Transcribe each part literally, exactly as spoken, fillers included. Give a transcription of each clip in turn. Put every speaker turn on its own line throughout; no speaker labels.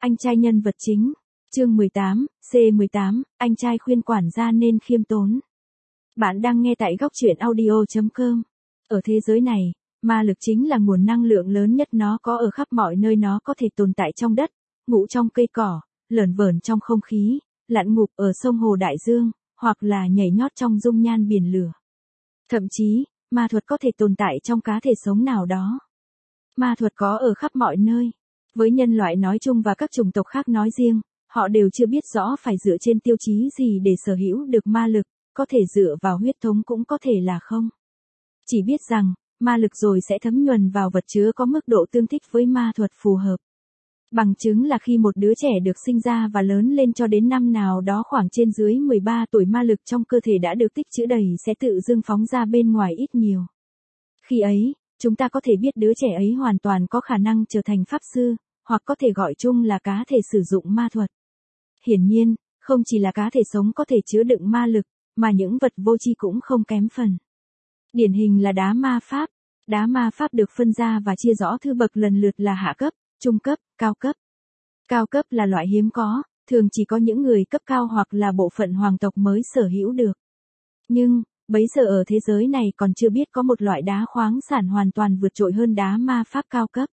Anh trai nhân vật chính. Chương mười tám, C mười tám, anh trai khuyên quản gia nên khiêm tốn. Bạn đang nghe tại góc truyện audio chấm com. Ở thế giới này, ma lực chính là nguồn năng lượng lớn nhất, nó có ở khắp mọi nơi, nó có thể tồn tại trong đất, ngủ trong cây cỏ, lởn vởn trong không khí, lặn ngụp ở sông hồ đại dương, hoặc là nhảy nhót trong dung nhan biển lửa. Thậm chí, ma thuật có thể tồn tại trong cá thể sống nào đó. Ma thuật có ở khắp mọi nơi. Với nhân loại nói chung và các chủng tộc khác nói riêng, họ đều chưa biết rõ phải dựa trên tiêu chí gì để sở hữu được ma lực, có thể dựa vào huyết thống cũng có thể là không. Chỉ biết rằng, ma lực rồi sẽ thấm nhuần vào vật chứa có mức độ tương thích với ma thuật phù hợp. Bằng chứng là khi một đứa trẻ được sinh ra và lớn lên cho đến năm nào đó khoảng trên dưới mười ba tuổi, ma lực trong cơ thể đã được tích trữ đầy sẽ tự dưng phóng ra bên ngoài ít nhiều. Khi ấy, chúng ta có thể biết đứa trẻ ấy hoàn toàn có khả năng trở thành pháp sư, hoặc có thể gọi chung là cá thể sử dụng ma thuật. Hiển nhiên, không chỉ là cá thể sống có thể chứa đựng ma lực, mà những vật vô tri cũng không kém phần. Điển hình là đá ma pháp. Đá ma pháp được phân ra và chia rõ thứ bậc lần lượt là hạ cấp, trung cấp, cao cấp. Cao cấp là loại hiếm có, thường chỉ có những người cấp cao hoặc là bộ phận hoàng tộc mới sở hữu được. Nhưng, bấy giờ ở thế giới này còn chưa biết có một loại đá khoáng sản hoàn toàn vượt trội hơn đá ma pháp cao cấp.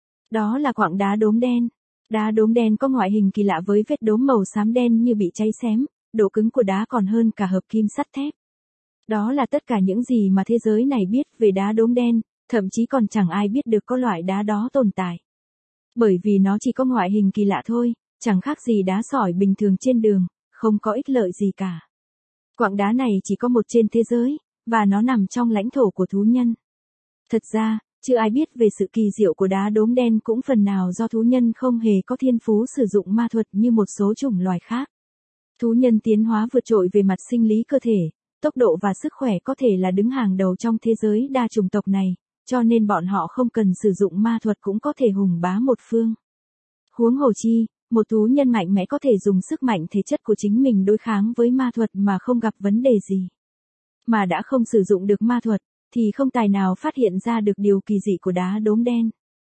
Đó là quặng đá đốm đen. Đá đốm đen có ngoại hình kỳ lạ với vết đốm màu xám đen như bị cháy xém, độ cứng của đá còn hơn cả hợp kim sắt thép. Đó là tất cả những gì mà thế giới này biết về đá đốm đen, thậm chí còn chẳng ai biết được có loại đá đó tồn tại. Bởi vì nó chỉ có ngoại hình kỳ lạ thôi, chẳng khác gì đá sỏi bình thường trên đường, không có ích lợi gì cả. Quặng đá này chỉ có một trên thế giới, và nó nằm trong lãnh thổ của thú nhân. Thật ra, chưa ai biết về sự kỳ diệu của đá đốm đen cũng phần nào do thú nhân không hề có thiên phú sử dụng ma thuật như một số chủng loài khác. Thú nhân tiến hóa vượt trội về mặt sinh lý cơ thể, tốc độ và sức khỏe có thể là đứng hàng đầu trong thế giới đa chủng tộc này, cho nên bọn họ không cần sử dụng ma thuật cũng có thể hùng bá một phương. Huống hồ chi, một thú nhân mạnh mẽ có thể dùng sức mạnh thể chất của chính mình đối kháng với ma thuật mà không gặp vấn đề gì. Mà đã không sử dụng được ma thuật, thì không tài nào phát hiện ra được điều kỳ dị của đá đốm đen.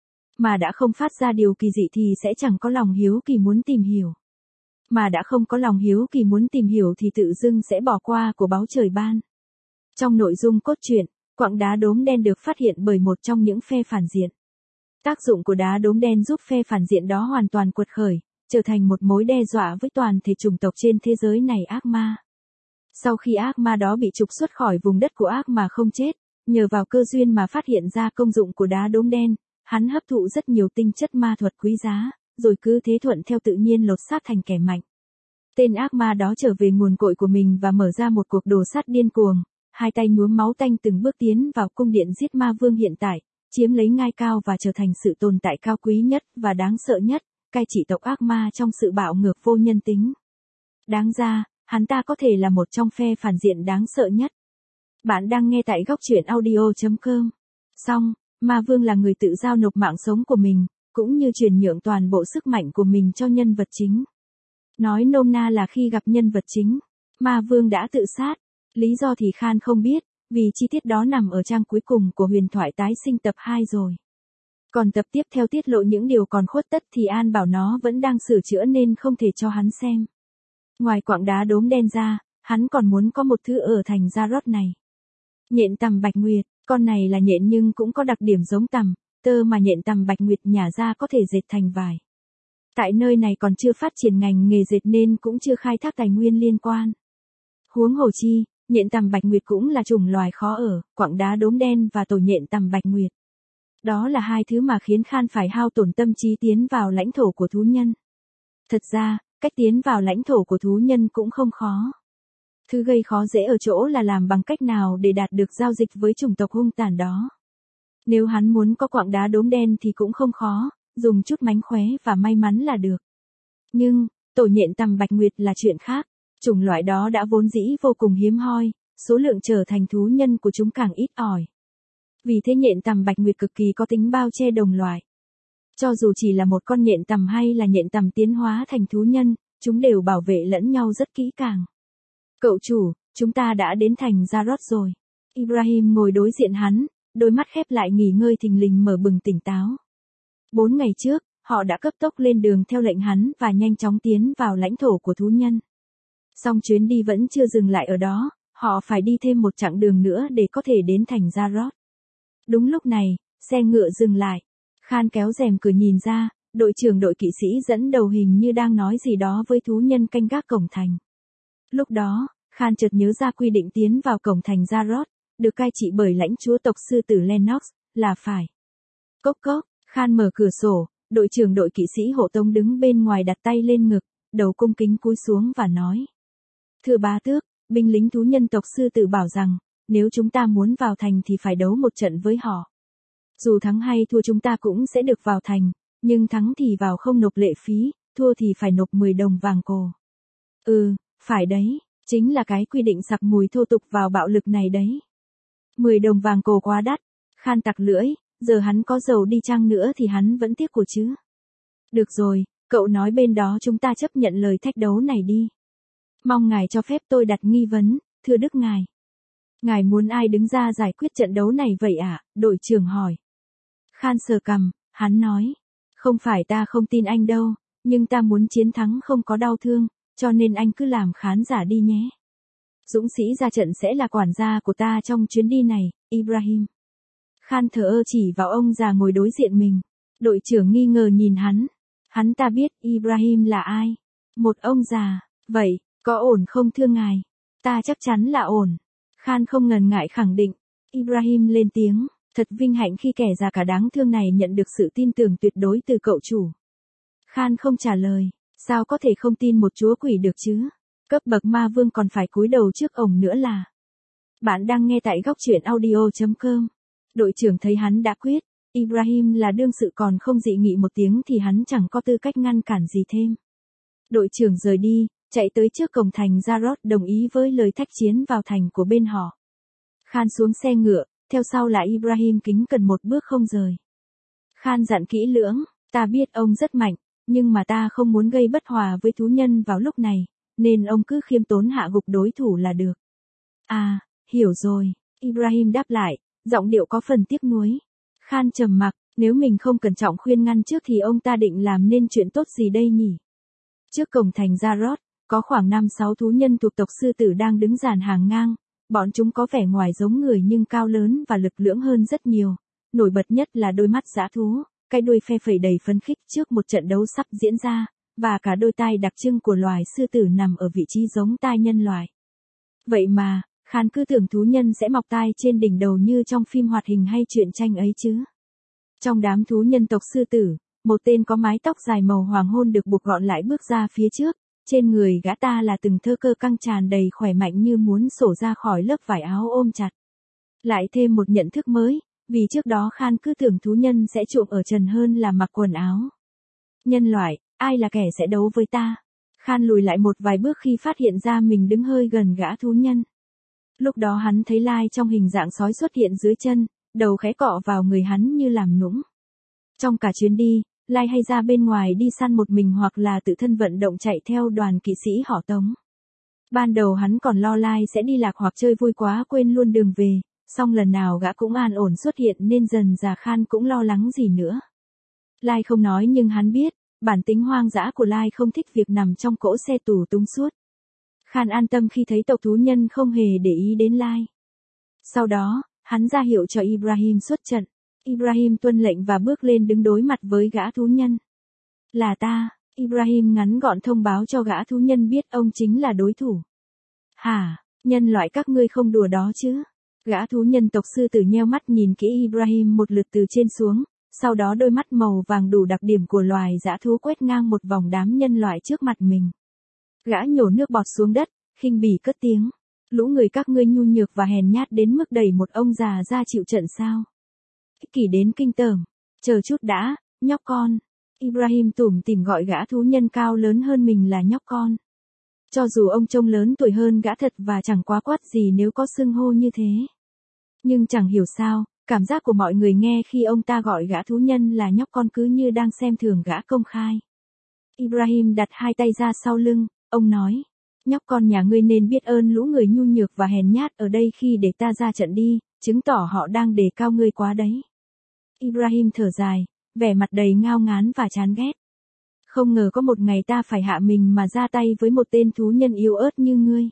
Mà đã không phát ra điều kỳ dị thì sẽ chẳng có lòng hiếu kỳ muốn tìm hiểu. Mà đã không có lòng hiếu kỳ muốn tìm hiểu thì tự dưng sẽ bỏ qua của báu trời ban. Trong nội dung cốt truyện, quặng đá đốm đen được phát hiện bởi một trong những phe phản diện. Tác dụng của đá đốm đen giúp phe phản diện đó hoàn toàn quật khởi, trở thành một mối đe dọa với toàn thể chủng tộc trên thế giới này ác ma. Sau khi ác ma đó bị trục xuất khỏi vùng đất của ác mà không chết, nhờ vào cơ duyên mà phát hiện ra công dụng của đá đốm đen, hắn hấp thụ rất nhiều tinh chất ma thuật quý giá, rồi cứ thế thuận theo tự nhiên lột xác thành kẻ mạnh. Tên ác ma đó trở về nguồn cội của mình và mở ra một cuộc đồ sát điên cuồng, hai tay nhuốm máu tanh từng bước tiến vào cung điện giết ma vương hiện tại, chiếm lấy ngai cao và trở thành sự tồn tại cao quý nhất và đáng sợ nhất, cai trị tộc ác ma trong sự bạo ngược vô nhân tính. Đáng ra, hắn ta có thể là một trong phe phản diện đáng sợ nhất. Bạn đang nghe tại góc truyện audio chấm com. Song, ma vương là người tự giao nộp mạng sống của mình, cũng như truyền nhượng toàn bộ sức mạnh của mình cho nhân vật chính. Nói nôm na là khi gặp nhân vật chính, ma vương đã tự sát. Lý do thì Khan không biết, vì chi tiết đó nằm ở trang cuối cùng của huyền thoại tái sinh tập hai rồi. Còn tập tiếp theo tiết lộ những điều còn khuất tất thì An bảo nó vẫn đang sửa chữa nên không thể cho hắn xem. Ngoài quặng đá đốm đen ra, hắn còn muốn có một thứ ở thành Zarot này. Nhện tằm bạch nguyệt, con này là nhện nhưng cũng có đặc điểm giống tằm, tơ mà nhện tằm bạch nguyệt nhả ra có thể dệt thành vải. Tại nơi này còn chưa phát triển ngành nghề dệt nên cũng chưa khai thác tài nguyên liên quan. Huống hồ chi, nhện tằm bạch nguyệt cũng là chủng loài khó ở, quặng đá đốm đen và tổ nhện tằm bạch nguyệt. Đó là hai thứ mà khiến Khan phải hao tổn tâm trí tiến vào lãnh thổ của thú nhân. Thật ra, cách tiến vào lãnh thổ của thú nhân cũng không khó. Thứ gây khó dễ ở chỗ là làm bằng cách nào để đạt được giao dịch với chủng tộc hung tàn đó. Nếu hắn muốn có quặng đá đốm đen thì cũng không khó, dùng chút mánh khóe và may mắn là được. Nhưng, tổ nhện tằm bạch nguyệt là chuyện khác. Chủng loại đó đã vốn dĩ vô cùng hiếm hoi, số lượng trở thành thú nhân của chúng càng ít ỏi. Vì thế nhện tằm bạch nguyệt cực kỳ có tính bao che đồng loại. Cho dù chỉ là một con nhện tằm hay là nhện tằm tiến hóa thành thú nhân, chúng đều bảo vệ lẫn nhau rất kỹ càng. Cậu chủ, chúng ta đã đến thành Zarot rồi. Ibrahim ngồi đối diện hắn, đôi mắt khép lại nghỉ ngơi thình lình mở bừng tỉnh táo. Bốn ngày trước, họ đã cấp tốc lên đường theo lệnh hắn và nhanh chóng tiến vào lãnh thổ của thú nhân. Song chuyến đi vẫn chưa dừng lại ở đó, họ phải đi thêm một chặng đường nữa để có thể đến thành Jarod. Đúng lúc này, xe ngựa dừng lại. Khan kéo rèm cửa nhìn ra, đội trưởng đội kỵ sĩ dẫn đầu hình như đang nói gì đó với thú nhân canh gác cổng thành. Lúc đó, Khan chợt nhớ ra quy định tiến vào cổng thành Jarod, được cai trị bởi lãnh chúa tộc sư tử Lennox, là phải. Cốc cốc, Khan mở cửa sổ, đội trưởng đội kỵ sĩ hộ tống đứng bên ngoài đặt tay lên ngực, đầu cung kính cúi xuống và nói. Thưa bá tước, binh lính thú nhân tộc sư tử bảo rằng, nếu chúng ta muốn vào thành thì phải đấu một trận với họ. Dù thắng hay thua chúng ta cũng sẽ được vào thành, nhưng thắng thì vào không nộp lệ phí, thua thì phải nộp mười đồng vàng cổ. Ừ, phải đấy, chính là cái quy định sặc mùi thô tục vào bạo lực này đấy. mười đồng vàng cổ quá đắt. Khan tặc lưỡi, giờ hắn có giàu đi chăng nữa thì hắn vẫn tiếc của chứ. Được rồi, cậu nói bên đó chúng ta chấp nhận lời thách đấu này đi. Mong ngài cho phép tôi đặt nghi vấn, thưa đức ngài. Ngài muốn ai đứng ra giải quyết trận đấu này vậy ạ? À? Đội trưởng hỏi. Khan sờ cằm, hắn nói. Không phải ta không tin anh đâu, nhưng ta muốn chiến thắng không có đau thương, cho nên anh cứ làm khán giả đi nhé. Dũng sĩ ra trận sẽ là quản gia của ta trong chuyến đi này, Ibrahim. Khan thờ ơ chỉ vào ông già ngồi đối diện mình. Đội trưởng nghi ngờ nhìn hắn. Hắn ta biết Ibrahim là ai. Một ông già. Vậy, có ổn không thưa ngài? Ta chắc chắn là ổn. Khan không ngần ngại khẳng định. Ibrahim lên tiếng. Thật vinh hạnh khi kẻ già cả đáng thương này nhận được sự tin tưởng tuyệt đối từ cậu chủ. Khan không trả lời. Sao có thể không tin một chúa quỷ được chứ? Cấp bậc ma vương còn phải cúi đầu trước ổng nữa là. Bạn đang nghe tại góc truyện audio chấm com. Đội trưởng thấy hắn đã quyết, Ibrahim là đương sự còn không dị nghị một tiếng thì hắn chẳng có tư cách ngăn cản gì thêm. Đội trưởng rời đi, chạy tới trước cổng thành Jarod đồng ý với lời thách chiến vào thành của bên họ. Khan xuống xe ngựa, theo sau là Ibrahim kính cẩn một bước không rời. Khan dặn kỹ lưỡng, ta biết ông rất mạnh, nhưng mà ta không muốn gây bất hòa với thú nhân vào lúc này, nên ông cứ khiêm tốn hạ gục đối thủ là được. À, hiểu rồi, Ibrahim đáp lại, giọng điệu có phần tiếc nuối. Khan trầm mặc, nếu mình không cẩn trọng khuyên ngăn trước thì ông ta định làm nên chuyện tốt gì đây nhỉ? Trước cổng thành Jarod, có khoảng năm sáu thú nhân thuộc tộc sư tử đang đứng dàn hàng ngang, bọn chúng có vẻ ngoài giống người nhưng cao lớn và lực lưỡng hơn rất nhiều, nổi bật nhất là đôi mắt dã thú, cái đuôi phe phẩy đầy phấn khích trước một trận đấu sắp diễn ra, và cả đôi tai đặc trưng của loài sư tử nằm ở vị trí giống tai nhân loại. Vậy mà, Khan cứ tưởng thú nhân sẽ mọc tai trên đỉnh đầu như trong phim hoạt hình hay truyện tranh ấy chứ. Trong đám thú nhân tộc sư tử, một tên có mái tóc dài màu hoàng hôn được buộc gọn lại bước ra phía trước, trên người gã ta là từng thơ cơ căng tràn đầy khỏe mạnh như muốn sổ ra khỏi lớp vải áo ôm chặt. Lại thêm một nhận thức mới, vì trước đó Khan cứ tưởng thú nhân sẽ chuộng ở trần hơn là mặc quần áo. Nhân loại, ai là kẻ sẽ đấu với ta? Khan lùi lại một vài bước khi phát hiện ra mình đứng hơi gần gã thú nhân. Lúc đó hắn thấy Lai trong hình dạng sói xuất hiện dưới chân, đầu khẽ cọ vào người hắn như làm nũng. Trong cả chuyến đi, Lai hay ra bên ngoài đi săn một mình hoặc là tự thân vận động chạy theo đoàn kỵ sĩ họ Tống. Ban đầu hắn còn lo Lai sẽ đi lạc hoặc chơi vui quá quên luôn đường về, song lần nào gã cũng an ổn xuất hiện nên dần dà Khan cũng lo lắng gì nữa. Lai không nói nhưng hắn biết, bản tính hoang dã của Lai không thích việc nằm trong cỗ xe tù tung suốt. Khan an tâm khi thấy tộc thú nhân không hề để ý đến Lai. Sau đó, hắn ra hiệu cho Ibrahim xuất trận. Ibrahim tuân lệnh và bước lên đứng đối mặt với gã thú nhân. Là ta, Ibrahim ngắn gọn thông báo cho gã thú nhân biết ông chính là đối thủ. Hả, nhân loại các ngươi không đùa đó chứ? Gã thú nhân tộc sư tử nheo mắt nhìn kỹ Ibrahim một lượt từ trên xuống, sau đó đôi mắt màu vàng đủ đặc điểm của loài dã thú quét ngang một vòng đám nhân loại trước mặt mình. Gã nhổ nước bọt xuống đất, khinh bỉ cất tiếng. Lũ người các ngươi nhu nhược và hèn nhát đến mức đẩy một ông già ra chịu trận sao? Ích kỷ đến kinh tởm. Chờ chút đã, nhóc con. Ibrahim tủm tỉm gọi gã thú nhân cao lớn hơn mình là nhóc con. Cho dù ông trông lớn tuổi hơn gã thật và chẳng quá quát gì nếu có xưng hô như thế. Nhưng chẳng hiểu sao, cảm giác của mọi người nghe khi ông ta gọi gã thú nhân là nhóc con cứ như đang xem thường gã công khai. Ibrahim đặt hai tay ra sau lưng, ông nói. Nhóc con nhà ngươi nên biết ơn lũ người nhu nhược và hèn nhát ở đây khi để ta ra trận đi, chứng tỏ họ đang đề cao ngươi quá đấy. Ibrahim thở dài, vẻ mặt đầy ngao ngán và chán ghét. Không ngờ có một ngày ta phải hạ mình mà ra tay với một tên thú nhân yếu ớt như ngươi.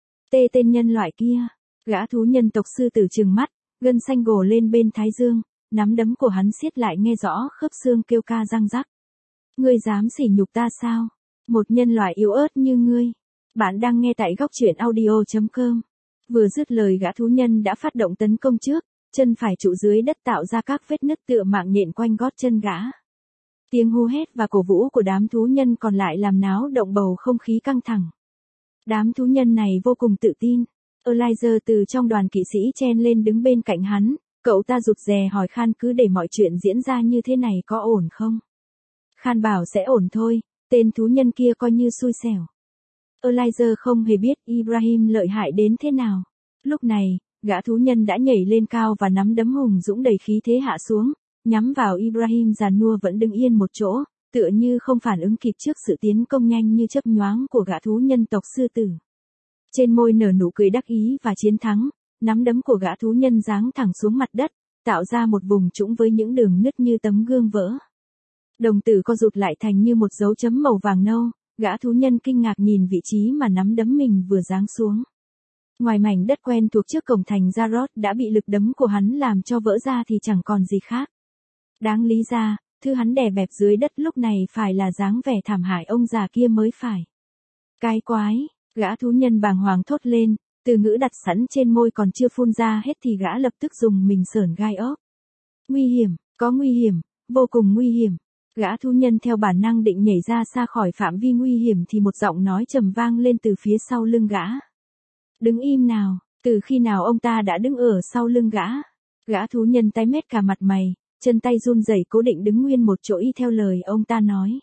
Tê tên nhân loại kia, gã thú nhân tộc sư tử trừng mắt, gân xanh gồ lên bên thái dương, nắm đấm của hắn siết lại nghe rõ khớp xương kêu ca răng rắc. Ngươi dám sỉ nhục ta sao? Một nhân loại yếu ớt như ngươi. Bạn đang nghe tại góc truyện audio chấm com. Vừa dứt lời gã thú nhân đã phát động tấn công trước, chân phải trụ dưới đất tạo ra các vết nứt tựa mạng nhện quanh gót chân gã. Tiếng hú hét và cổ vũ của đám thú nhân còn lại làm náo động bầu không khí căng thẳng. Đám thú nhân này vô cùng tự tin. Elijah từ trong đoàn kỵ sĩ chen lên đứng bên cạnh hắn, cậu ta rụt rè hỏi Khan cứ để mọi chuyện diễn ra như thế này có ổn không? Khan bảo sẽ ổn thôi, tên thú nhân kia coi như xui xẻo. Elijah không hề biết Ibrahim lợi hại đến thế nào. Lúc này, gã thú nhân đã nhảy lên cao và nắm đấm hùng dũng đầy khí thế hạ xuống, nhắm vào Ibrahim già nua vẫn đứng yên một chỗ, tựa như không phản ứng kịp trước sự tiến công nhanh như chớp nhoáng của gã thú nhân tộc sư tử. Trên môi nở nụ cười đắc ý và chiến thắng, nắm đấm của gã thú nhân giáng thẳng xuống mặt đất, tạo ra một vùng trũng với những đường nứt như tấm gương vỡ. Đồng tử co rụt lại thành như một dấu chấm màu vàng nâu, gã thú nhân kinh ngạc nhìn vị trí mà nắm đấm mình vừa giáng xuống. Ngoài mảnh đất quen thuộc trước cổng thành Jarod đã bị lực đấm của hắn làm cho vỡ ra thì chẳng còn gì khác. Đáng lý ra, thứ hắn đè bẹp dưới đất lúc này phải là dáng vẻ thảm hại ông già kia mới phải. Cái quái, gã thú nhân bàng hoàng thốt lên, từ ngữ đặt sẵn trên môi còn chưa phun ra hết thì gã lập tức dùng mình sởn gai ốc. Nguy hiểm, có nguy hiểm, vô cùng nguy hiểm. Gã thú nhân theo bản năng định nhảy ra xa khỏi phạm vi nguy hiểm thì một giọng nói trầm vang lên từ phía sau lưng gã. Đứng im nào, từ khi nào ông ta đã đứng ở sau lưng gã? Gã thú nhân tái mét cả mặt mày, chân tay run rẩy cố định đứng nguyên một chỗ y theo lời ông ta nói.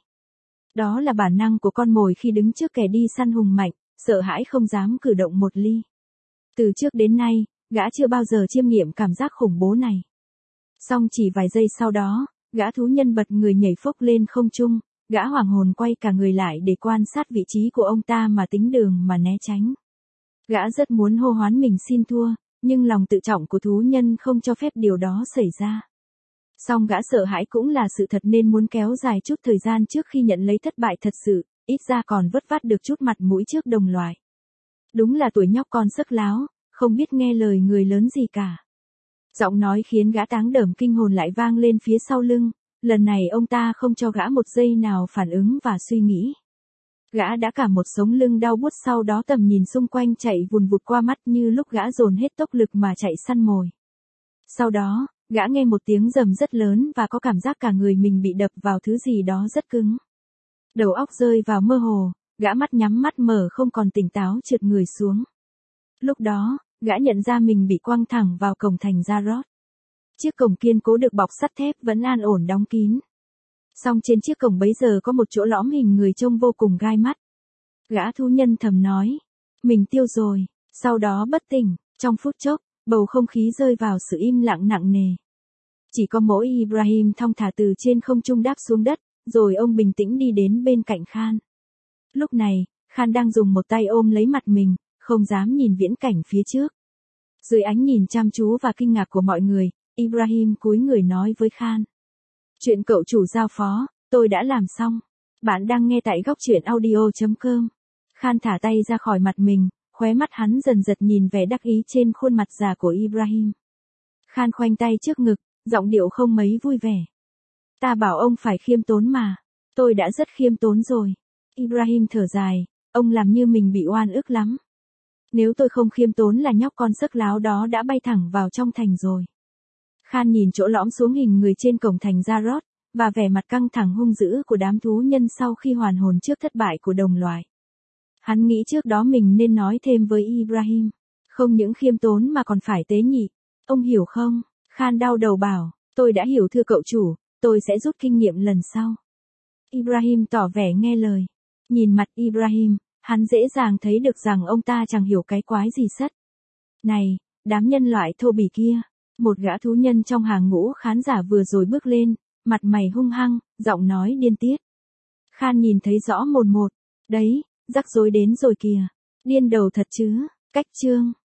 Đó là bản năng của con mồi khi đứng trước kẻ đi săn hùng mạnh, sợ hãi không dám cử động một ly. Từ trước đến nay, gã chưa bao giờ chiêm nghiệm cảm giác khủng bố này. Song chỉ vài giây sau đó, gã thú nhân bật người nhảy phốc lên không trung, gã hoàng hồn quay cả người lại để quan sát vị trí của ông ta mà tính đường mà né tránh. Gã rất muốn hô hoán mình xin thua, nhưng lòng tự trọng của thú nhân không cho phép điều đó xảy ra. Song gã sợ hãi cũng là sự thật nên muốn kéo dài chút thời gian trước khi nhận lấy thất bại thật sự, ít ra còn vất vát được chút mặt mũi trước đồng loại. Đúng là tuổi nhóc con sức láo, không biết nghe lời người lớn gì cả. Giọng nói khiến gã táng đởm kinh hồn lại vang lên phía sau lưng, lần này ông ta không cho gã một giây nào phản ứng và suy nghĩ. Gã đã cả một sống lưng đau buốt sau đó tầm nhìn xung quanh chạy vùn vụt qua mắt như lúc gã dồn hết tốc lực mà chạy săn mồi. Sau đó, gã nghe một tiếng rầm rất lớn và có cảm giác cả người mình bị đập vào thứ gì đó rất cứng. Đầu óc rơi vào mơ hồ, gã mắt nhắm mắt mở không còn tỉnh táo trượt người xuống. Lúc đó, gã nhận ra mình bị quăng thẳng vào cổng thành Jarod. Chiếc cổng kiên cố được bọc sắt thép vẫn an ổn đóng kín. Song trên chiếc cổng bấy giờ có một chỗ lõm hình người trông vô cùng gai mắt. Gã thú nhân thầm nói, mình tiêu rồi, sau đó bất tỉnh, trong phút chốc, bầu không khí rơi vào sự im lặng nặng nề. Chỉ có mỗi Ibrahim thong thả từ trên không trung đáp xuống đất, rồi ông bình tĩnh đi đến bên cạnh Khan. Lúc này, Khan đang dùng một tay ôm lấy mặt mình, không dám nhìn viễn cảnh phía trước. Dưới ánh nhìn chăm chú và kinh ngạc của mọi người, Ibrahim cúi người nói với Khan. Chuyện cậu chủ giao phó, tôi đã làm xong. Bạn đang nghe tại góc truyện audio chấm com. Khan thả tay ra khỏi mặt mình, khóe mắt hắn dần dần nhìn vẻ đắc ý trên khuôn mặt già của Ibrahim. Khan khoanh tay trước ngực, giọng điệu không mấy vui vẻ. Ta bảo ông phải khiêm tốn mà. Tôi đã rất khiêm tốn rồi. Ibrahim thở dài, ông làm như mình bị oan ức lắm. Nếu tôi không khiêm tốn là nhóc con sức láo đó đã bay thẳng vào trong thành rồi. Khan nhìn chỗ lõm xuống hình người trên cổng thành Jarod, và vẻ mặt căng thẳng hung dữ của đám thú nhân sau khi hoàn hồn trước thất bại của đồng loại. Hắn nghĩ trước đó mình nên nói thêm với Ibrahim, không những khiêm tốn mà còn phải tế nhị. Ông hiểu không? Khan đau đầu bảo, tôi đã hiểu thưa cậu chủ, tôi sẽ rút kinh nghiệm lần sau. Ibrahim tỏ vẻ nghe lời. Nhìn mặt Ibrahim, hắn dễ dàng thấy được rằng ông ta chẳng hiểu cái quái gì sất. Này, đám nhân loại thô bỉ kia. Một gã thú nhân trong hàng ngũ khán giả vừa rồi bước lên, mặt mày hung hăng, giọng nói điên tiết. Khan nhìn thấy rõ mồn một. Đấy, rắc rối đến rồi kìa. Điên đầu thật chứ. Cách chương.